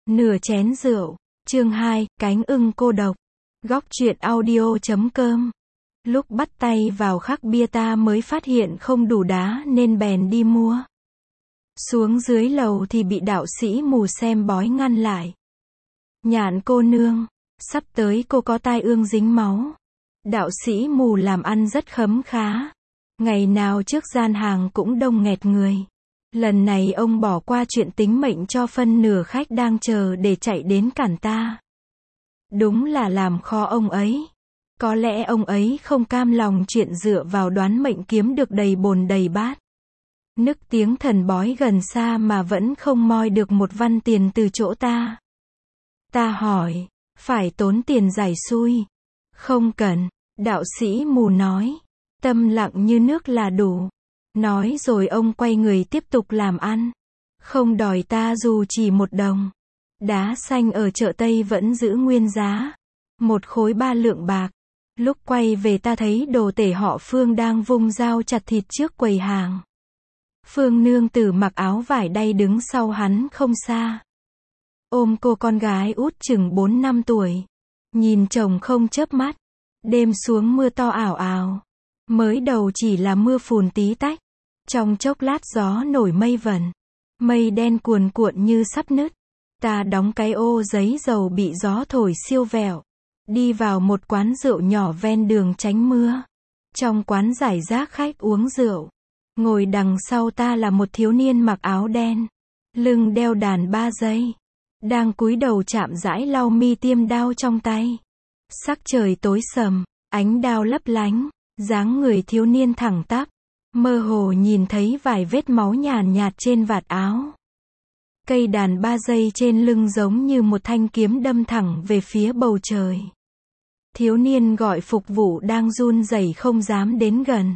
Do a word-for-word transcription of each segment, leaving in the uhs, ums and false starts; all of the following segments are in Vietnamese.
Nửa chén rượu. Chương hai, cánh ưng cô độc. Góc truyện audio chấm com. Lúc bắt tay vào khắc bia ta mới phát hiện không đủ đá nên bèn đi mua. Xuống dưới lầu thì bị đạo sĩ mù xem bói ngăn lại. Nhạn cô nương, sắp tới cô có tai ương dính máu. Đạo sĩ mù làm ăn rất khấm khá. Ngày nào trước gian hàng cũng đông nghẹt người. Lần này ông bỏ qua chuyện tính mệnh cho phân nửa khách đang chờ để chạy đến cản ta. Đúng là làm khó ông ấy. Có lẽ ông ấy không cam lòng chuyện dựa vào đoán mệnh kiếm được đầy bồn đầy bát. Nức tiếng thần bói gần xa mà vẫn không moi được một văn tiền từ chỗ ta. Ta hỏi, phải tốn tiền giải xui? Không cần, đạo sĩ mù nói. Tâm lặng như nước là đủ. Nói rồi ông quay người tiếp tục làm ăn. Không đòi ta dù chỉ một đồng. Đá xanh ở chợ Tây vẫn giữ nguyên giá. Một khối ba lượng bạc. Lúc quay về ta thấy đồ tể họ Phương đang vung dao chặt thịt trước quầy hàng. Phương nương tử mặc áo vải đay đứng sau hắn không xa. Ôm cô con gái út chừng bốn năm tuổi. Nhìn chồng không chớp mắt. Đêm xuống mưa to ảo ảo. Mới đầu chỉ là mưa phùn tí tách. Trong chốc lát gió nổi mây vẩn. Mây đen cuồn cuộn như sắp nứt. Ta đóng cái ô giấy dầu bị gió thổi siêu vẹo. Đi vào một quán rượu nhỏ ven đường tránh mưa. Trong quán giải rác khách uống rượu. Ngồi đằng sau ta là một thiếu niên mặc áo đen. Lưng đeo đàn ba dây. Đang cúi đầu chạm rãi lau mi tiêm đao trong tay. Sắc trời tối sầm. Ánh đao lấp lánh. Dáng người thiếu niên thẳng tắp. Mơ hồ nhìn thấy vài vết máu nhàn nhạt trên vạt áo. Cây đàn ba dây trên lưng giống như một thanh kiếm đâm thẳng về phía bầu trời. Thiếu niên gọi phục vụ đang run rẩy không dám đến gần.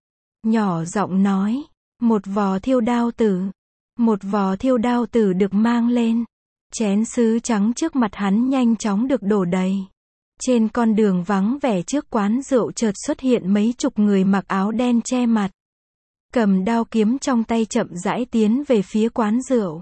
Nhỏ giọng nói, một vò thiêu đao tử. Một vò thiêu đao tử được mang lên. Chén sứ trắng trước mặt hắn nhanh chóng được đổ đầy. Trên con đường vắng vẻ trước quán rượu chợt xuất hiện mấy chục người mặc áo đen che mặt. Cầm đao kiếm trong tay chậm rãi tiến về phía quán rượu.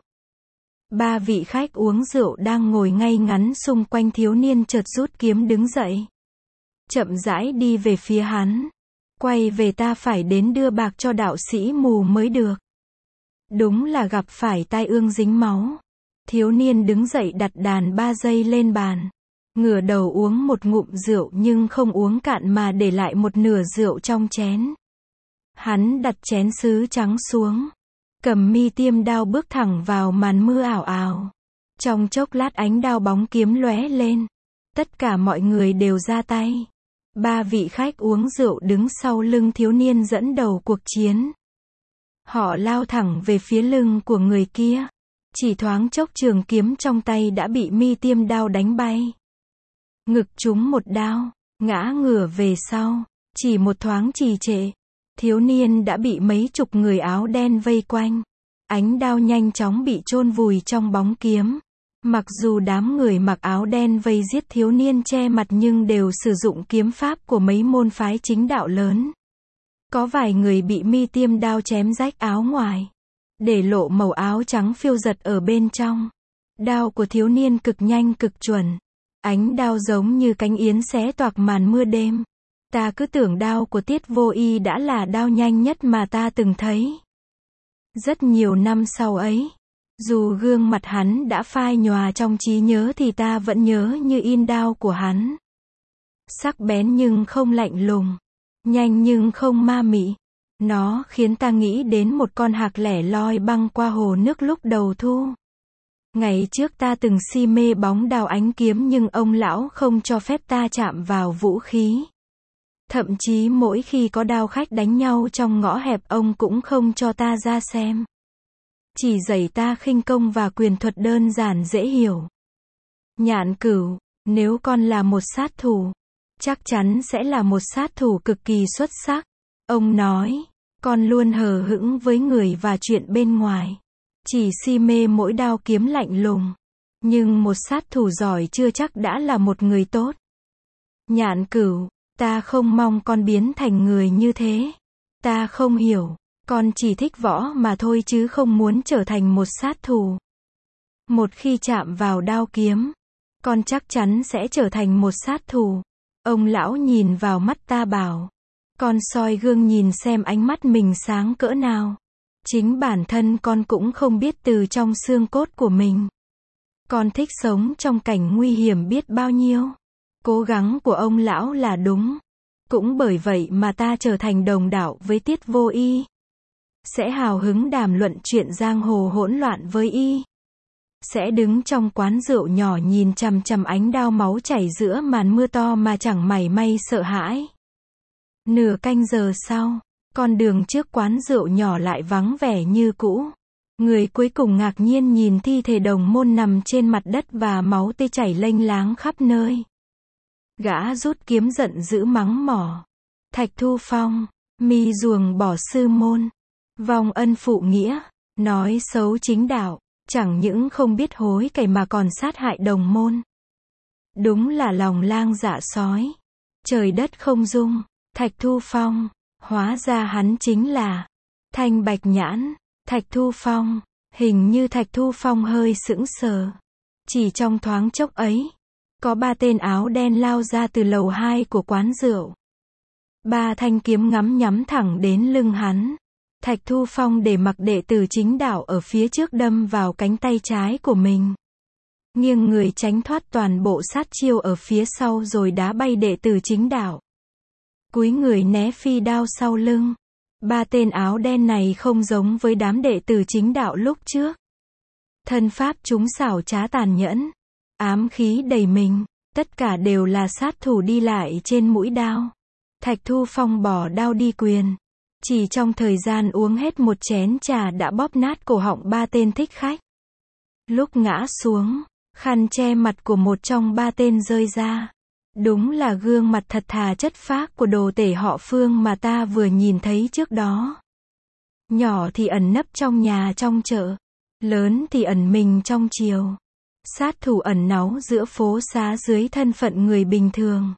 Ba vị khách uống rượu đang ngồi ngay ngắn xung quanh thiếu niên chợt rút kiếm đứng dậy. Chậm rãi đi về phía hắn. Quay về ta phải đến đưa bạc cho đạo sĩ mù mới được. Đúng là gặp phải tai ương dính máu. Thiếu niên đứng dậy đặt đàn ba dây lên bàn. Ngửa đầu uống một ngụm rượu nhưng không uống cạn mà để lại một nửa rượu trong chén. Hắn đặt chén sứ trắng xuống. Cầm mi tiêm đao bước thẳng vào màn mưa ảo ảo. Trong chốc lát ánh đao bóng kiếm lóe lên. Tất cả mọi người đều ra tay. Ba vị khách uống rượu đứng sau lưng thiếu niên dẫn đầu cuộc chiến. Họ lao thẳng về phía lưng của người kia. Chỉ thoáng chốc trường kiếm trong tay đã bị mi tiêm đao đánh bay. Ngực trúng một đao, ngã ngửa về sau. Chỉ một thoáng trì trệ. Thiếu niên đã bị mấy chục người áo đen vây quanh. Ánh đao nhanh chóng bị chôn vùi trong bóng kiếm. Mặc dù đám người mặc áo đen vây giết thiếu niên che mặt nhưng đều sử dụng kiếm pháp của mấy môn phái chính đạo lớn. Có vài người bị mi tiêm đao chém rách áo ngoài. Để lộ màu áo trắng phiêu giật ở bên trong. Đao của thiếu niên cực nhanh cực chuẩn. Ánh đao giống như cánh yến xé toạc màn mưa đêm. Ta cứ tưởng đao của Tiết Vô Y đã là đao nhanh nhất mà ta từng thấy. Rất nhiều năm sau ấy, dù gương mặt hắn đã phai nhòa trong trí nhớ thì ta vẫn nhớ như in đao của hắn. Sắc bén nhưng không lạnh lùng, nhanh nhưng không ma mị. Nó khiến ta nghĩ đến một con hạc lẻ loi băng qua hồ nước lúc đầu thu. Ngày trước ta từng si mê bóng đao ánh kiếm nhưng ông lão không cho phép ta chạm vào vũ khí. Thậm chí mỗi khi có đao khách đánh nhau trong ngõ hẹp ông cũng không cho ta ra xem. Chỉ dạy ta khinh công và quyền thuật đơn giản dễ hiểu. Nhạn Cửu, nếu con là một sát thủ, chắc chắn sẽ là một sát thủ cực kỳ xuất sắc. Ông nói, con luôn hờ hững với người và chuyện bên ngoài. Chỉ si mê mỗi đao kiếm lạnh lùng. Nhưng một sát thủ giỏi chưa chắc đã là một người tốt. Nhạn Cửu, ta không mong con biến thành người như thế. Ta không hiểu. Con chỉ thích võ mà thôi chứ không muốn trở thành một sát thủ. Một khi chạm vào đao kiếm, con chắc chắn sẽ trở thành một sát thủ. Ông lão nhìn vào mắt ta bảo, con soi gương nhìn xem ánh mắt mình sáng cỡ nào. Chính bản thân con cũng không biết từ trong xương cốt của mình. Con thích sống trong cảnh nguy hiểm biết bao nhiêu. Cố gắng của ông lão là đúng. Cũng bởi vậy mà ta trở thành đồng đạo với Tiết Vô Y. Sẽ hào hứng đàm luận chuyện giang hồ hỗn loạn với y. Sẽ đứng trong quán rượu nhỏ nhìn chằm chằm ánh đao máu chảy giữa màn mưa to mà chẳng mảy may sợ hãi. Nửa canh giờ sau, con đường trước quán rượu nhỏ lại vắng vẻ như cũ. Người cuối cùng ngạc nhiên nhìn thi thể đồng môn nằm trên mặt đất và máu tươi chảy lênh láng khắp nơi. Gã rút kiếm giận dữ mắng mỏ. Thạch Thu Phong, mi ruồng bỏ sư môn. Vong ân phụ nghĩa, nói xấu chính đạo. Chẳng những không biết hối cải mà còn sát hại đồng môn. Đúng là lòng lang dạ sói. Trời đất không dung. Thạch Thu Phong, hóa ra hắn chính là Thanh Bạch Nhãn. Thạch Thu Phong, hình như Thạch Thu Phong hơi sững sờ. Chỉ trong thoáng chốc ấy, có ba tên áo đen lao ra từ lầu hai của quán rượu. Ba thanh kiếm ngắm nhắm thẳng đến lưng hắn. Thạch Thu Phong để mặc đệ tử chính đạo ở phía trước đâm vào cánh tay trái của mình. Nghiêng người tránh thoát toàn bộ sát chiêu ở phía sau rồi đá bay đệ tử chính đạo. Cúi người né phi đao sau lưng. Ba tên áo đen này không giống với đám đệ tử chính đạo lúc trước. Thân pháp chúng xảo trá tàn nhẫn. Ám khí đầy mình. Tất cả đều là sát thủ đi lại trên mũi đao. Thạch Thu Phong bỏ đao đi quyền. Chỉ trong thời gian uống hết một chén trà đã bóp nát cổ họng ba tên thích khách. Lúc ngã xuống, khăn che mặt của một trong ba tên rơi ra. Đúng là gương mặt thật thà chất phác của đồ tể họ Phương mà ta vừa nhìn thấy trước đó. Nhỏ thì ẩn nấp trong nhà trong chợ, lớn thì ẩn mình trong triều. Sát thủ ẩn náu giữa phố xá dưới thân phận người bình thường.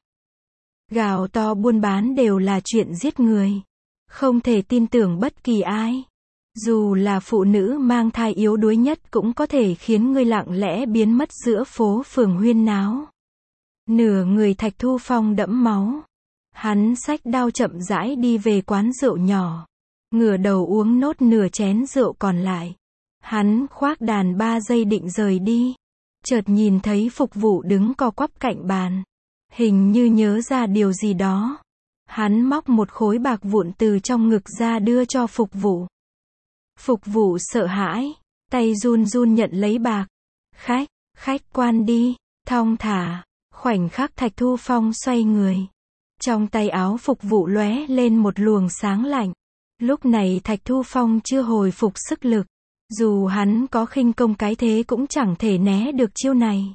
Gào to buôn bán đều là chuyện giết người. Không thể tin tưởng bất kỳ ai. Dù là phụ nữ mang thai yếu đuối nhất cũng có thể khiến người lặng lẽ biến mất giữa phố phường huyên náo. Nửa người Thạch Thu Phong đẫm máu. Hắn xách đao chậm rãi đi về quán rượu nhỏ. Ngửa đầu uống nốt nửa chén rượu còn lại. Hắn khoác đàn ba giây định rời đi. Chợt nhìn thấy phục vụ đứng co quắp cạnh bàn. Hình như nhớ ra điều gì đó. Hắn móc một khối bạc vụn từ trong ngực ra đưa cho phục vụ. Phục vụ sợ hãi, tay run run nhận lấy bạc. Khách, khách quan đi, thong thả. Khoảnh khắc Thạch Thu Phong xoay người. Trong tay áo phục vụ lóe lên một luồng sáng lạnh. Lúc này Thạch Thu Phong chưa hồi phục sức lực. Dù hắn có khinh công cái thế cũng chẳng thể né được chiêu này.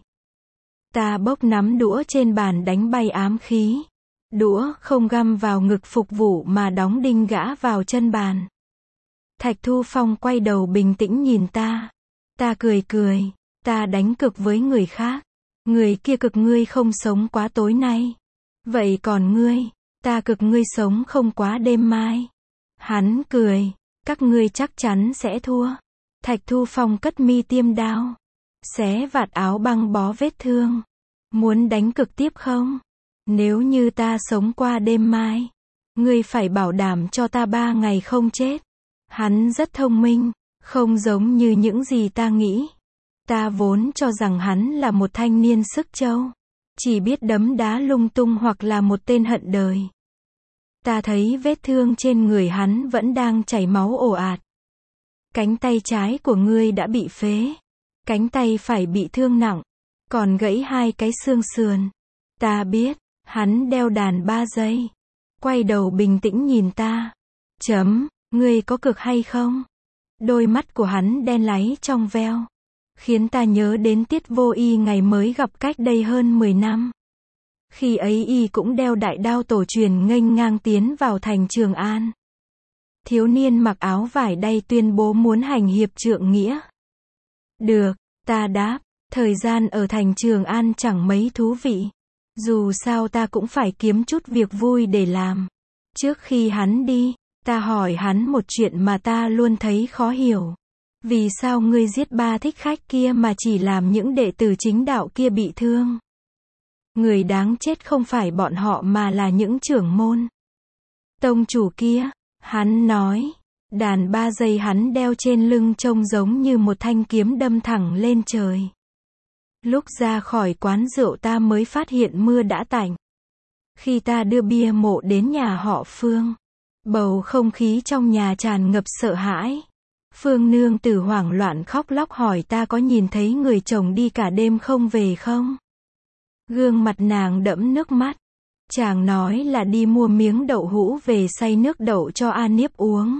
Ta bốc nắm đũa trên bàn đánh bay ám khí. Đũa không găm vào ngực phục vụ mà đóng đinh gã vào chân bàn. Thạch Thu Phong quay đầu bình tĩnh nhìn ta. Ta cười cười. Ta đánh cược với người khác. Người kia cực ngươi không sống quá tối nay. Vậy còn ngươi? Ta cực ngươi sống không quá đêm mai. Hắn cười. Các ngươi chắc chắn sẽ thua. Thạch Thu Phong cất mi tiêm đao. Xé vạt áo băng bó vết thương. Muốn đánh cực tiếp không? Nếu như ta sống qua đêm mai, ngươi phải bảo đảm cho ta ba ngày không chết. Hắn rất thông minh, không giống như những gì ta nghĩ. Ta vốn cho rằng hắn là một thanh niên sức trâu, chỉ biết đấm đá lung tung hoặc là một tên hận đời. Ta thấy vết thương trên người hắn vẫn đang chảy máu ồ ạt. Cánh tay trái của ngươi đã bị phế, cánh tay phải bị thương nặng, còn gãy hai cái xương sườn. Ta biết. Hắn đeo đàn ba giây. Quay đầu bình tĩnh nhìn ta. Chấm, ngươi có cực hay không? Đôi mắt của hắn đen láy trong veo. Khiến ta nhớ đến Tiết Vô Y ngày mới gặp cách đây hơn mười năm. Khi ấy y cũng đeo đại đao tổ truyền nghênh ngang tiến vào thành Trường An. Thiếu niên mặc áo vải đay tuyên bố muốn hành hiệp trượng nghĩa. Được, ta đáp, thời gian ở thành Trường An chẳng mấy thú vị. Dù sao ta cũng phải kiếm chút việc vui để làm. Trước khi hắn đi, ta hỏi hắn một chuyện mà ta luôn thấy khó hiểu. Vì sao ngươi giết ba thích khách kia mà chỉ làm những đệ tử chính đạo kia bị thương? Người đáng chết không phải bọn họ mà là những trưởng môn. Tông chủ kia, hắn nói. Đàn ba dây hắn đeo trên lưng trông giống như một thanh kiếm đâm thẳng lên trời. Lúc ra khỏi quán rượu ta mới phát hiện mưa đã tạnh. Khi ta đưa bia mộ đến nhà họ Phương, bầu không khí trong nhà tràn ngập sợ hãi. Phương nương tử hoảng loạn khóc lóc hỏi ta có nhìn thấy người chồng đi cả đêm không về không? Gương mặt nàng đẫm nước mắt. Chàng nói là đi mua miếng đậu hũ về xay nước đậu cho A Niếp uống.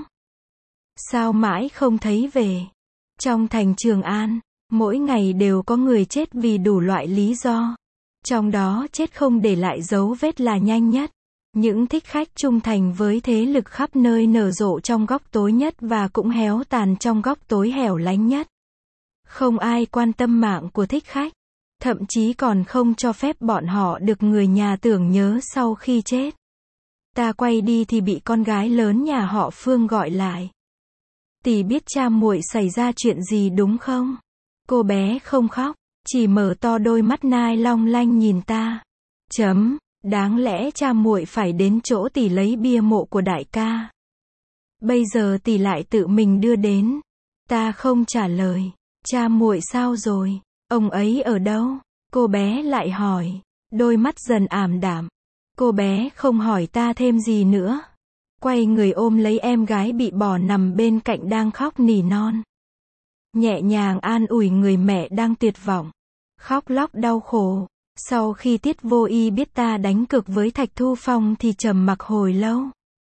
Sao mãi không thấy về? Trong thành Trường An, mỗi ngày đều có người chết vì đủ loại lý do. Trong đó chết không để lại dấu vết là nhanh nhất. Những thích khách trung thành với thế lực khắp nơi nở rộ trong góc tối nhất và cũng héo tàn trong góc tối hẻo lánh nhất. Không ai quan tâm mạng của thích khách. Thậm chí còn không cho phép bọn họ được người nhà tưởng nhớ sau khi chết. Ta quay đi thì bị con gái lớn nhà họ Phương gọi lại. Tỷ biết cha muội xảy ra chuyện gì đúng không? Cô bé không khóc, chỉ mở to đôi mắt nai long lanh nhìn ta. Chấm, đáng lẽ cha muội phải đến chỗ tỷ lấy bia mộ của đại ca. Bây giờ tỷ lại tự mình đưa đến. Ta không trả lời. Cha muội sao rồi? Ông ấy ở đâu? Cô bé lại hỏi. Đôi mắt dần ảm đạm. Cô bé không hỏi ta thêm gì nữa. Quay người ôm lấy em gái bị bỏ nằm bên cạnh đang khóc nỉ non. Nhẹ nhàng an ủi người mẹ đang tuyệt vọng. Khóc lóc đau khổ. Sau khi Tiết Vô Y biết ta đánh cược với Thạch Thu Phong thì trầm mặc hồi lâu.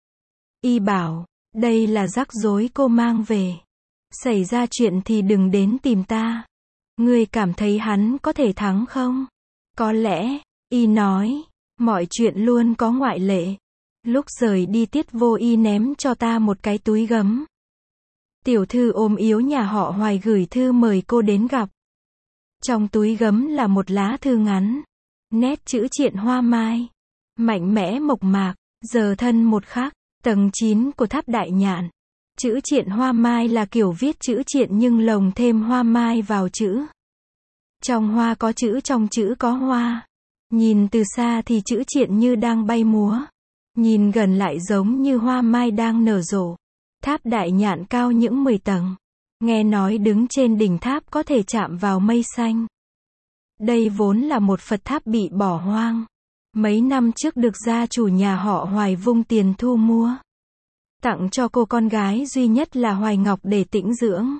Y bảo, đây là rắc rối cô mang về. Xảy ra chuyện thì đừng đến tìm ta. Ngươi cảm thấy hắn có thể thắng không? Có lẽ, Y nói, mọi chuyện luôn có ngoại lệ. Lúc rời đi Tiết Vô Y ném cho ta một cái túi gấm. Tiểu thư ôm yếu nhà họ Hoài gửi thư mời cô đến gặp. Trong túi gấm là một lá thư ngắn. Nét chữ triện hoa mai. Mạnh mẽ mộc mạc, giờ thân một khắc. Tầng chín của tháp Đại Nhạn. Chữ triện hoa mai là kiểu viết chữ triện nhưng lồng thêm hoa mai vào chữ. Trong hoa có chữ, trong chữ có hoa. Nhìn từ xa thì chữ triện như đang bay múa. Nhìn gần lại giống như hoa mai đang nở rộ. Tháp Đại Nhạn cao những mười tầng. Nghe nói đứng trên đỉnh tháp có thể chạm vào mây xanh. Đây vốn là một Phật tháp bị bỏ hoang. Mấy năm trước được gia chủ nhà họ Hoài vung tiền thu mua. Tặng cho cô con gái duy nhất là Hoài Ngọc để tĩnh dưỡng.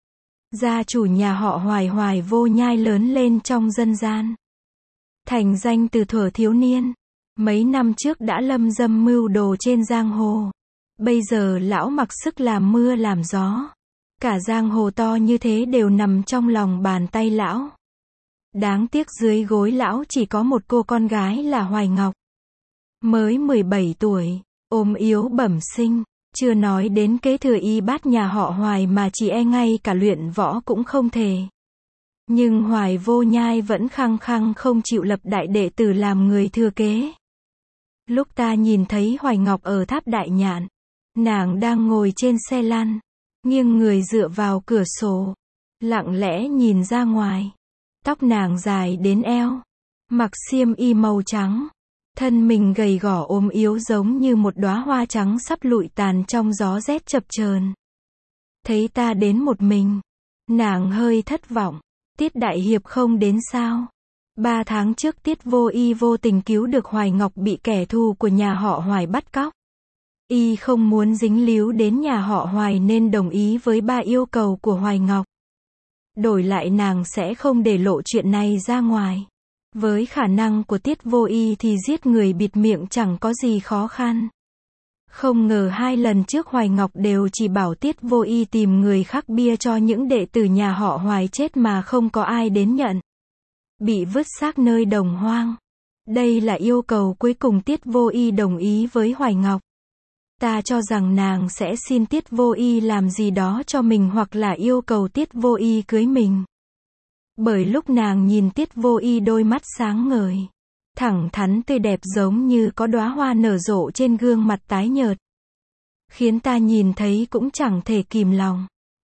Gia chủ nhà họ Hoài Hoài Vô Nhai lớn lên trong dân gian. Thành danh từ thuở thiếu niên. Mấy năm trước đã lâm dâm mưu đồ trên giang hồ. Bây giờ lão mặc sức làm mưa làm gió. Cả giang hồ to như thế đều nằm trong lòng bàn tay lão. Đáng tiếc dưới gối lão chỉ có một cô con gái là Hoài Ngọc. Mới mười bảy tuổi, ốm yếu bẩm sinh. Chưa nói đến kế thừa y bát nhà họ Hoài mà chỉ e ngay cả luyện võ cũng không thể. Nhưng Hoài Vô Nhai vẫn khăng khăng không chịu lập đại đệ tử làm người thừa kế. Lúc ta nhìn thấy Hoài Ngọc ở tháp Đại Nhạn, nàng đang ngồi trên xe lăn, nghiêng người dựa vào cửa sổ, lặng lẽ nhìn ra ngoài. Tóc nàng dài đến eo, mặc xiêm y màu trắng. Thân mình gầy gò ốm yếu giống như một đóa hoa trắng sắp lụi tàn trong gió rét chập chờn. Thấy ta đến một mình, nàng hơi thất vọng. Tiết đại hiệp không đến sao? Ba tháng trước Tiết Vô Y vô tình cứu được Hoài Ngọc bị kẻ thù của nhà họ Hoài bắt cóc. Y không muốn dính líu đến nhà họ Hoài nên đồng ý với ba yêu cầu của Hoài Ngọc. Đổi lại nàng sẽ không để lộ chuyện này ra ngoài. Với khả năng của Tiết Vô Y thì giết người bịt miệng chẳng có gì khó khăn. Không ngờ hai lần trước Hoài Ngọc đều chỉ bảo Tiết Vô Y tìm người khắc bia cho những đệ tử nhà họ Hoài chết mà không có ai đến nhận. Bị vứt xác nơi đồng hoang. Đây là yêu cầu cuối cùng Tiết Vô Y đồng ý với Hoài Ngọc. Ta cho rằng nàng sẽ xin Tiết Vô Y làm gì đó cho mình hoặc là yêu cầu Tiết Vô Y cưới mình. Bởi lúc nàng nhìn Tiết Vô Y đôi mắt sáng ngời, thẳng thắn tươi đẹp giống như có đóa hoa nở rộ trên gương mặt tái nhợt. Khiến ta nhìn thấy cũng chẳng thể kìm lòng.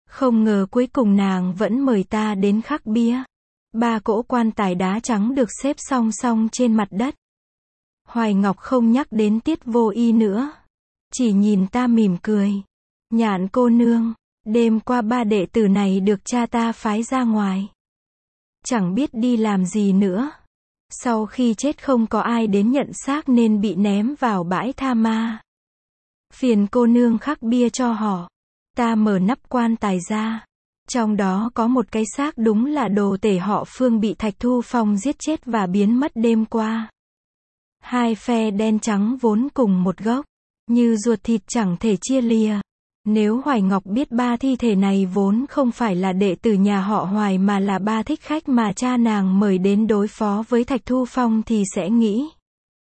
Không ngờ cuối cùng nàng vẫn mời ta đến khắc bia. Ba cỗ quan tài đá trắng được xếp song song trên mặt đất. Hoài Ngọc không nhắc đến Tiết Vô Y nữa. Chỉ nhìn ta mỉm cười. Nhạn cô nương, đêm qua ba đệ tử này được cha ta phái ra ngoài. Chẳng biết đi làm gì nữa. Sau khi chết không có ai đến nhận xác nên bị ném vào bãi tha ma. Phiền cô nương khắc bia cho họ. Ta mở nắp quan tài ra. Trong đó có một cái xác đúng là đồ tể họ Phương bị Thạch Thu Phong giết chết và biến mất đêm qua. Hai phe đen trắng vốn cùng một gốc, như ruột thịt chẳng thể chia lìa. Nếu Hoài Ngọc biết ba thi thể này vốn không phải là đệ tử nhà họ Hoài mà là ba thích khách mà cha nàng mời đến đối phó với Thạch Thu Phong thì sẽ nghĩ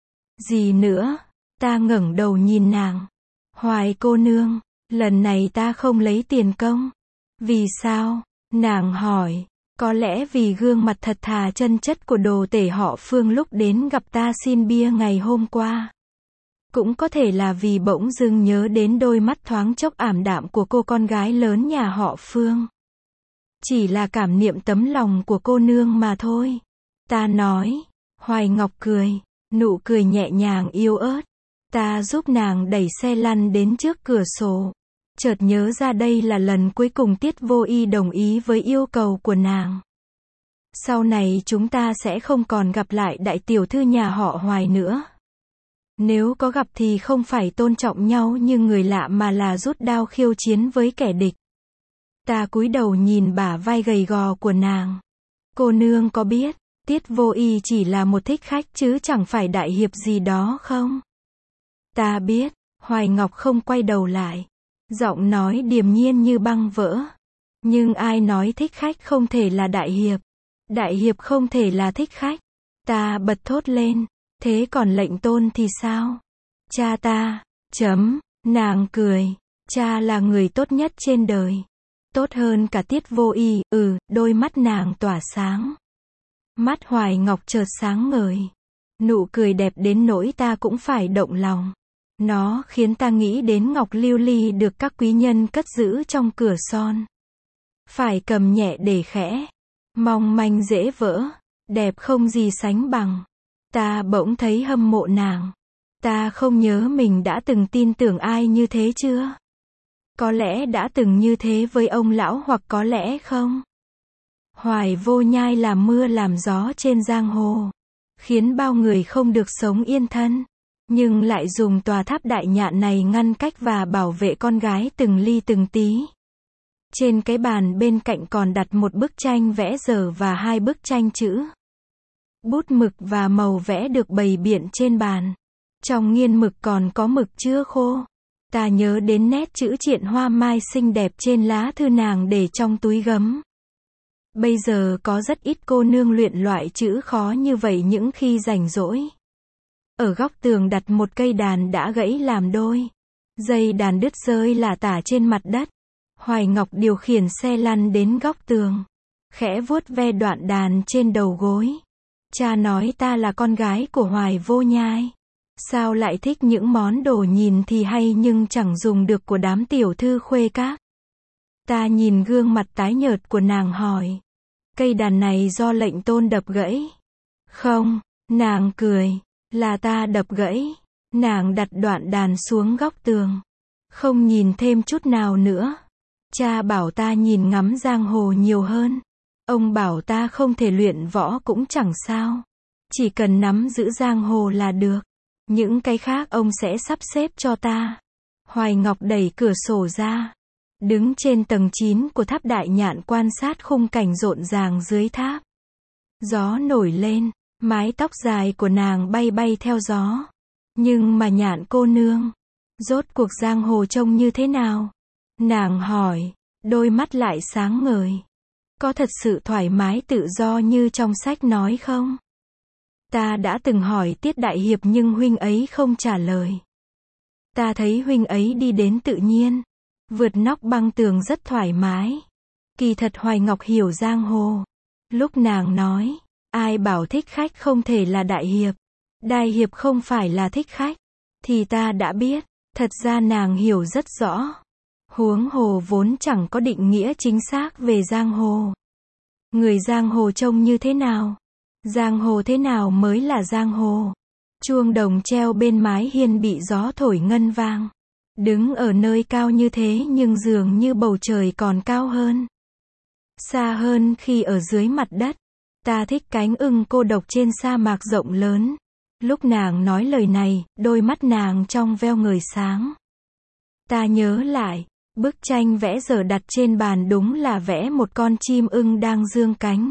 gì nữa. Ta ngẩng đầu nhìn nàng. Hoài cô nương, lần này ta không lấy tiền công. Vì sao? Nàng hỏi. Có lẽ vì gương mặt thật thà chân chất của đồ tể họ Phương lúc đến gặp ta xin bia ngày hôm qua. Cũng có thể là vì bỗng dưng nhớ đến đôi mắt thoáng chốc ảm đạm của cô con gái lớn nhà họ Phương. Chỉ là cảm niệm tấm lòng của cô nương mà thôi. Ta nói. Hoài Ngọc cười. Nụ cười nhẹ nhàng yếu ớt. Ta giúp nàng đẩy xe lăn đến trước cửa sổ. Chợt nhớ ra đây là lần cuối cùng Tiết Vô Y đồng ý với yêu cầu của nàng. Sau này chúng ta sẽ không còn gặp lại đại tiểu thư nhà họ Hoài nữa. Nếu có gặp thì không phải tôn trọng nhau như người lạ mà là rút đao khiêu chiến với kẻ địch. Ta cúi đầu nhìn bả vai gầy gò của nàng. Cô nương có biết, Tiết Vô Y chỉ là một thích khách chứ chẳng phải đại hiệp gì đó không? Ta biết. Hoài Ngọc không quay đầu lại. Giọng nói điềm nhiên như băng vỡ. Nhưng ai nói thích khách không thể là đại hiệp? Đại hiệp không thể là thích khách. Ta bật thốt lên. Thế còn lệnh tôn thì sao? Cha ta. Chấm. Nàng cười. Cha là người tốt nhất trên đời. Tốt hơn cả Tiết Vô Y. Ừ, đôi mắt nàng tỏa sáng. Mắt Hoài Ngọc chợt sáng ngời. Nụ cười đẹp đến nỗi ta cũng phải động lòng. Nó khiến ta nghĩ đến ngọc lưu ly được các quý nhân cất giữ trong cửa son. Phải cầm nhẹ để khẽ. Mong manh dễ vỡ. Đẹp không gì sánh bằng. Ta bỗng thấy hâm mộ nàng. Ta không nhớ mình đã từng tin tưởng ai như thế chưa? Có lẽ đã từng như thế với ông lão hoặc có lẽ không. Hoài Vô Nhai làm mưa làm gió trên giang hồ. Khiến bao người không được sống yên thân. Nhưng lại dùng tòa tháp đại nhạn này ngăn cách và bảo vệ con gái từng ly từng tí. Trên cái bàn bên cạnh còn đặt một bức tranh vẽ dở và hai bức tranh chữ. Bút mực và màu vẽ được bày biện trên bàn. Trong nghiên mực còn có mực chưa khô. Ta nhớ đến nét chữ triện hoa mai xinh đẹp trên lá thư nàng để trong túi gấm. Bây giờ có rất ít cô nương luyện loại chữ khó như vậy những khi rảnh rỗi. Ở góc tường đặt một cây đàn đã gãy làm đôi. Dây đàn đứt rơi lả tả trên mặt đất. Hoài Ngọc điều khiển xe lăn đến góc tường. Khẽ vuốt ve đoạn đàn trên đầu gối. Cha nói ta là con gái của Hoài Vô Nhai. Sao lại thích những món đồ nhìn thì hay nhưng chẳng dùng được của đám tiểu thư khuê các? Ta nhìn gương mặt tái nhợt của nàng hỏi. Cây đàn này do lệnh tôn đập gãy. Không, nàng cười. Là ta đập gãy. Nàng đặt đoạn đàn xuống góc tường. Không nhìn thêm chút nào nữa. Cha bảo ta nhìn ngắm giang hồ nhiều hơn. Ông bảo ta không thể luyện võ cũng chẳng sao. Chỉ cần nắm giữ giang hồ là được. Những cái khác ông sẽ sắp xếp cho ta. Hoài Ngọc đẩy cửa sổ ra. Đứng trên tầng chín của tháp đại nhạn quan sát khung cảnh rộn ràng dưới tháp. Gió nổi lên. Mái tóc dài của nàng bay bay theo gió. Nhưng mà Nhạn cô nương, rốt cuộc giang hồ trông như thế nào? Nàng hỏi, đôi mắt lại sáng ngời. Có thật sự thoải mái tự do như trong sách nói không? Ta đã từng hỏi Tiết đại hiệp nhưng huynh ấy không trả lời. Ta thấy huynh ấy đi đến tự nhiên, vượt nóc băng tường rất thoải mái. Kỳ thật Hoài Ngọc hiểu giang hồ. Lúc nàng nói, ai bảo thích khách không thể là đại hiệp, đại hiệp không phải là thích khách, thì ta đã biết, thật ra nàng hiểu rất rõ. Huống hồ vốn chẳng có định nghĩa chính xác về giang hồ. Người giang hồ trông như thế nào? Giang hồ thế nào mới là giang hồ? Chuông đồng treo bên mái hiên bị gió thổi ngân vang. Đứng ở nơi cao như thế nhưng dường như bầu trời còn cao hơn. Xa hơn khi ở dưới mặt đất. Ta thích cánh ưng cô độc trên sa mạc rộng lớn. Lúc nàng nói lời này, đôi mắt nàng trong veo ngời sáng. Ta nhớ lại, bức tranh vẽ giờ đặt trên bàn đúng là vẽ một con chim ưng đang dương cánh.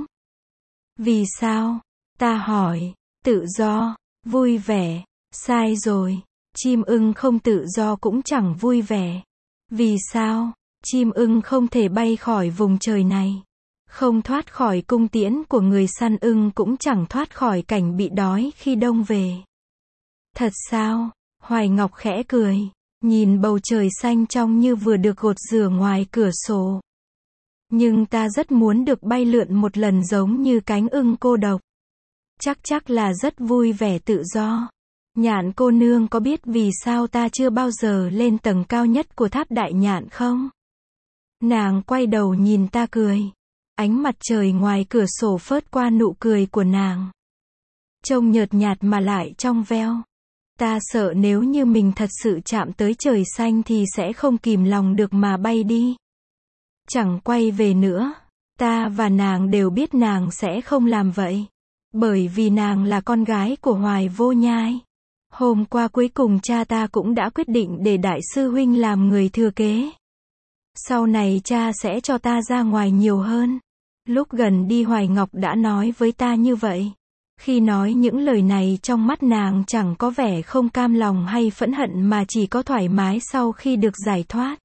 Vì sao? Ta hỏi. Tự do, vui vẻ. Sai rồi. Chim ưng không tự do cũng chẳng vui vẻ. Vì sao? Chim ưng không thể bay khỏi vùng trời này. Không thoát khỏi cung tiễn của người săn ưng cũng chẳng thoát khỏi cảnh bị đói khi đông về. Thật sao? Hoài Ngọc khẽ cười. Nhìn bầu trời xanh trong như vừa được gột rửa ngoài cửa sổ. Nhưng ta rất muốn được bay lượn một lần giống như cánh ưng cô độc. Chắc chắc là rất vui vẻ tự do. Nhạn cô nương có biết vì sao ta chưa bao giờ lên tầng cao nhất của tháp đại nhạn không? Nàng quay đầu nhìn ta cười. Ánh mặt trời ngoài cửa sổ phớt qua nụ cười của nàng. Trông nhợt nhạt mà lại trong veo. Ta sợ nếu như mình thật sự chạm tới trời xanh thì sẽ không kìm lòng được mà bay đi. Chẳng quay về nữa. Ta và nàng đều biết nàng sẽ không làm vậy. Bởi vì nàng là con gái của Hoài Vô Nhai. Hôm qua cuối cùng cha ta cũng đã quyết định để đại sư huynh làm người thừa kế. Sau này cha sẽ cho ta ra ngoài nhiều hơn. Lúc gần đi Hoài Ngọc đã nói với ta như vậy. Khi nói những lời này trong mắt nàng chẳng có vẻ không cam lòng hay phẫn hận mà chỉ có thoải mái sau khi được giải thoát.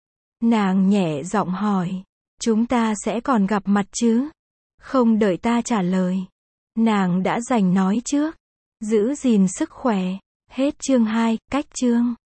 Nàng nhẹ giọng hỏi. Chúng ta sẽ còn gặp mặt chứ? Không đợi ta trả lời. Nàng đã giành nói trước. Giữ gìn sức khỏe. Hết chương hai, cách chương.